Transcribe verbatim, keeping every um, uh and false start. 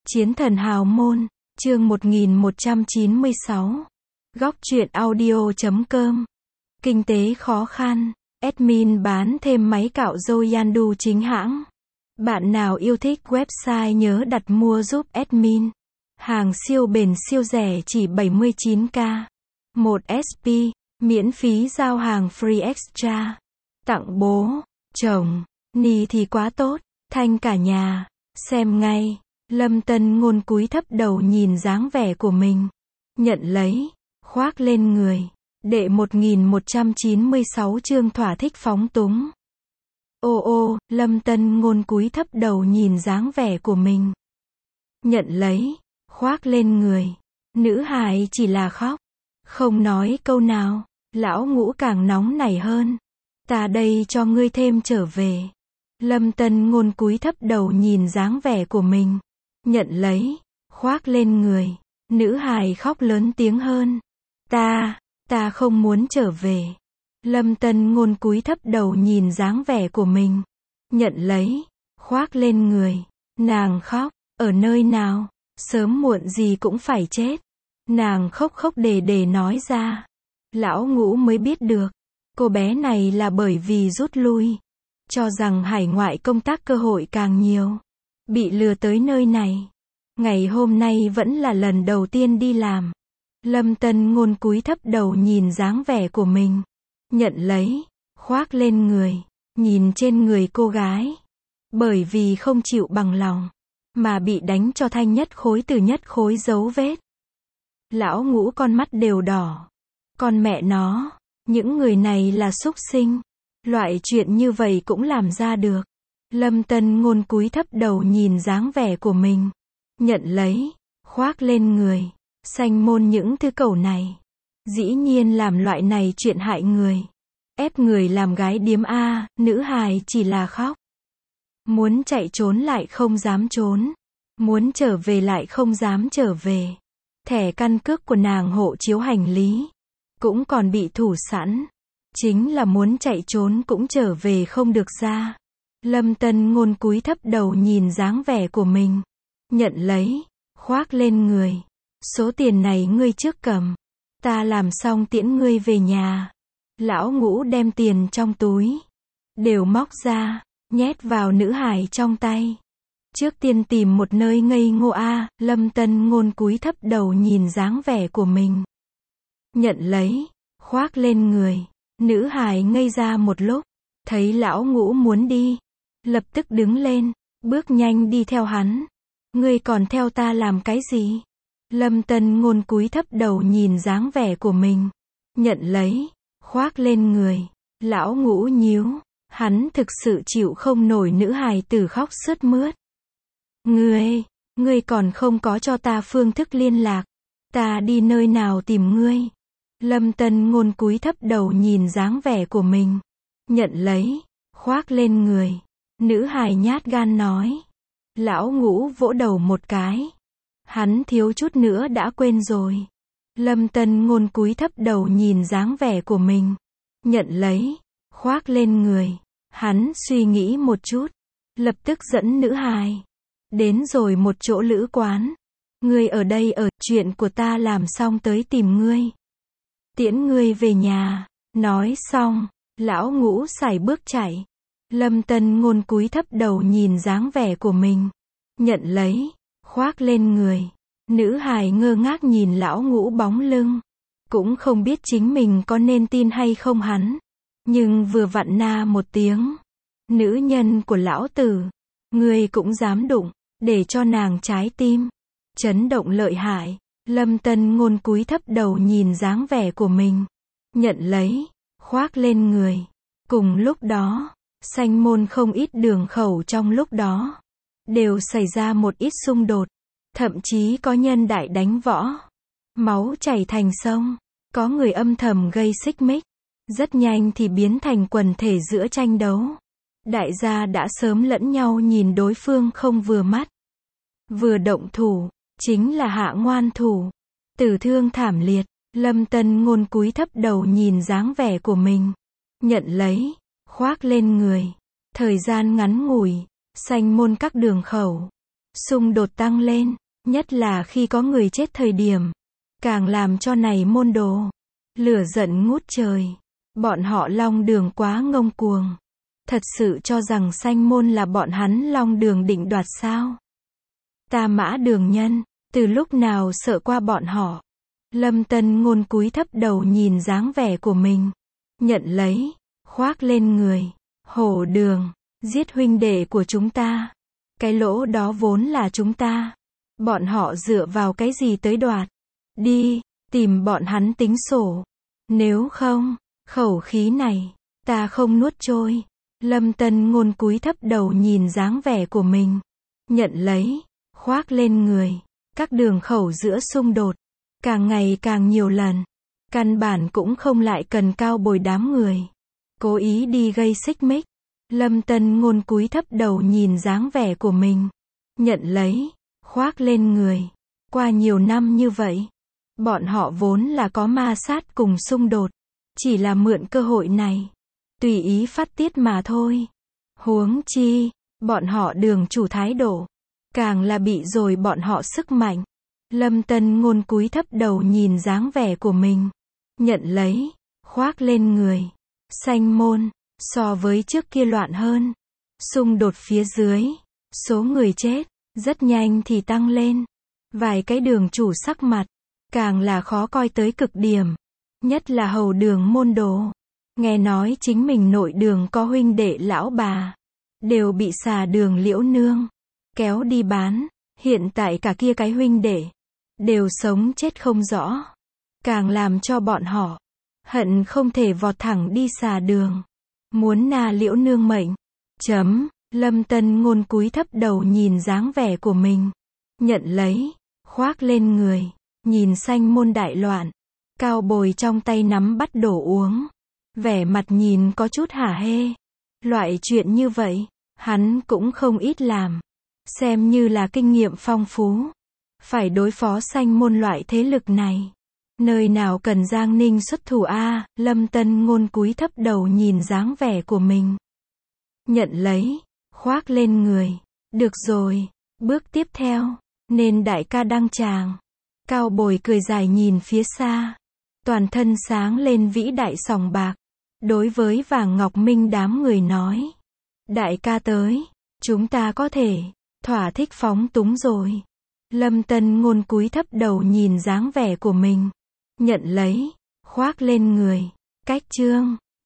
Chiến thần hào môn, chương một nghìn một trăm chín mươi sáu. Góc truyện audio chấm com. Kinh tế khó khăn, admin bán thêm máy cạo râu Yandu chính hãng. Bạn nào yêu thích website nhớ đặt mua giúp admin. Hàng siêu bền siêu rẻ chỉ bảy mươi chín k. một ét pê, miễn phí giao hàng free extra. Tặng bố, chồng, ni thì quá tốt, thanh cả nhà, xem ngay. Lâm Tân Ngôn cúi thấp đầu nhìn dáng vẻ của mình. Nhận lấy, khoác lên người. Đệ một nghìn một trăm chín mươi sáu chương thỏa thích phóng túng. Ô ô, Lâm Tân Ngôn cúi thấp đầu nhìn dáng vẻ của mình. Nhận lấy, khoác lên người. Nữ hài chỉ là khóc, không nói câu nào. Lão Ngũ càng nóng nảy hơn. Ta đây cho ngươi thêm trở về. Lâm Tân Ngôn cúi thấp đầu nhìn dáng vẻ của mình. Nhận lấy, khoác lên người. Nữ hài khóc lớn tiếng hơn. Ta, ta không muốn trở về. Lâm Tân Ngôn cúi thấp đầu nhìn dáng vẻ của mình. Nhận lấy, khoác lên người. Nàng khóc, ở nơi nào, sớm muộn gì cũng phải chết. Nàng khóc khóc để để nói ra. Lão Ngũ mới biết được, cô bé này là bởi vì rút lui. Cho rằng hải ngoại công tác cơ hội càng nhiều. Bị lừa tới nơi này. Ngày hôm nay vẫn là lần đầu tiên đi làm. Lâm Tân Ngôn cúi thấp đầu nhìn dáng vẻ của mình. Nhận lấy, khoác lên người. Nhìn trên người cô gái. Bởi vì không chịu bằng lòng. Mà bị đánh cho thanh nhất khối từ nhất khối dấu vết. Lão Ngũ con mắt đều đỏ. Con mẹ nó, những người này là súc sinh. Loại chuyện như vậy cũng làm ra được. Lâm Tân Ngôn cúi thấp đầu nhìn dáng vẻ của mình. Nhận lấy, khoác lên người. Sanh môn những thứ cẩu này. Dĩ nhiên làm loại này chuyện hại người. Ép người làm gái điếm A, nữ hài chỉ là khóc. Muốn chạy trốn lại không dám trốn. Muốn trở về lại không dám trở về. Thẻ căn cước của nàng hộ chiếu hành lý. Cũng còn bị thủ sẵn. Chính là muốn chạy trốn cũng trở về không được ra. Lâm Tân Ngôn cúi thấp đầu nhìn dáng vẻ của mình. Nhận lấy, khoác lên người. Số tiền này ngươi trước cầm. Ta làm xong tiễn ngươi về nhà. Lão Ngũ đem tiền trong túi. Đều móc ra, nhét vào nữ hài trong tay. Trước tiên tìm một nơi ngây ngô a. Lâm Tân Ngôn cúi thấp đầu nhìn dáng vẻ của mình. Nhận lấy, khoác lên người. Nữ hài ngây ra một lúc. Thấy Lão Ngũ muốn đi. Lập tức đứng lên, bước nhanh đi theo hắn. Ngươi còn theo ta làm cái gì? Lâm Tân Ngôn cúi thấp đầu nhìn dáng vẻ của mình. Nhận lấy, khoác lên người. Lão Ngũ nhíu. Hắn thực sự chịu không nổi nữ hài tử khóc sướt mướt. Ngươi, ngươi còn không có cho ta phương thức liên lạc. Ta đi nơi nào tìm ngươi? Lâm Tân Ngôn cúi thấp đầu nhìn dáng vẻ của mình. Nhận lấy, khoác lên người. Nữ hài nhát gan nói. Lão Ngũ vỗ đầu một cái. Hắn thiếu chút nữa đã quên rồi. Lâm Tân Ngôn cúi thấp đầu nhìn dáng vẻ của mình. Nhận lấy, khoác lên người. Hắn suy nghĩ một chút. Lập tức dẫn nữ hài. Đến rồi một chỗ lữ quán. Ngươi ở đây ở, chuyện của ta làm xong tới tìm ngươi. Tiễn ngươi về nhà. Nói xong, Lão Ngũ sải bước chạy. Lâm Tân Ngôn cúi thấp đầu nhìn dáng vẻ của mình. Nhận lấy, khoác lên người. Nữ hài ngơ ngác nhìn Lão Ngũ bóng lưng. Cũng không biết chính mình có nên tin hay không hắn. Nhưng vừa vặn na một tiếng. Nữ nhân của lão tử. Ngươi cũng dám đụng. Để cho nàng trái tim. Chấn động lợi hại. Lâm Tân Ngôn cúi thấp đầu nhìn dáng vẻ của mình. Nhận lấy, khoác lên người. Cùng lúc đó, sanh môn không ít đường khẩu trong lúc đó. Đều xảy ra một ít xung đột. Thậm chí có nhân đại đánh võ. Máu chảy thành sông. Có người âm thầm gây xích mích. Rất nhanh thì biến thành quần thể giữa tranh đấu. Đại gia đã sớm lẫn nhau nhìn đối phương không vừa mắt. Vừa động thủ, chính là hạ ngoan thủ. Tử thương thảm liệt. Lâm Tân Ngôn cúi thấp đầu nhìn dáng vẻ của mình. Nhận lấy, khoác lên người. Thời gian ngắn ngủi, sanh môn các đường khẩu. xung đột tăng lên, nhất là khi có người chết thời điểm, càng làm cho này môn đồ lửa giận ngút trời. Bọn họ Long Đường quá ngông cuồng, thật sự cho rằng Sanh môn là bọn hắn Long Đường định đoạt sao? Ta Mã Đường nhân, từ lúc nào sợ qua bọn họ? Lâm Tân Ngôn cúi thấp đầu nhìn dáng vẻ của mình, nhận lấy, khoác lên người. Hổ Đường, giết huynh đệ của chúng ta. Cái lỗ đó vốn là chúng ta. Bọn họ dựa vào cái gì tới đoạt? Đi, tìm bọn hắn tính sổ. Nếu không, khẩu khí này, ta không nuốt trôi. Lâm Tân Ngôn cúi thấp đầu nhìn dáng vẻ của mình, nhận lấy, khoác lên người. Các đường khẩu giữa xung đột, càng ngày càng nhiều lần. Căn bản cũng không lại cần cao bồi đám người. Cố ý đi gây xích mích. Lâm Tân Ngôn cúi thấp đầu nhìn dáng vẻ của mình, nhận lấy, khoác lên người. Qua nhiều năm như vậy, bọn họ vốn là có ma sát cùng xung đột, chỉ là mượn cơ hội này, tùy ý phát tiết mà thôi. Huống chi, bọn họ Đường chủ thái độ, càng là bị rồi bọn họ sức mạnh. Lâm Tân Ngôn cúi thấp đầu nhìn dáng vẻ của mình, nhận lấy, khoác lên người. Sanh môn, so với trước kia loạn hơn. Xung đột phía dưới, số người chết, rất nhanh thì tăng lên. Vài cái đường chủ sắc mặt, càng là khó coi tới cực điểm. Nhất là hầu đường môn đồ. Nghe nói chính mình nội đường có huynh đệ lão bà, đều bị xà đường Liễu Nương kéo đi bán. Hiện tại cả kia cái huynh đệ, đều sống chết không rõ. Càng làm cho bọn họ hận không thể vọt thẳng đi xà đường, muốn na Liễu Nương mệnh. Chấm. Lâm Tân Ngôn cúi thấp đầu nhìn dáng vẻ của mình, nhận lấy, khoác lên người. Nhìn Sanh môn đại loạn, cao bồi trong tay nắm bắt đồ uống, vẻ mặt nhìn có chút hả hê. Loại chuyện như vậy, hắn cũng không ít làm, xem như là kinh nghiệm phong phú. Phải đối phó Sanh môn loại thế lực này, nơi nào cần Giang Ninh xuất thủ a? Lâm Tân Ngôn cúi thấp đầu nhìn dáng vẻ của mình, nhận lấy, khoác lên người. Được rồi, bước tiếp theo, nên đại ca đăng tràng. Cao bồi cười dài nhìn phía xa, toàn thân sáng lên vĩ đại sòng bạc. Đối với Vàng Ngọc Minh đám người nói, đại ca tới, chúng ta có thể thỏa thích phóng túng rồi. Lâm Tân Ngôn cúi thấp đầu nhìn dáng vẻ của mình, nhận lấy, khoác lên người. Cách chương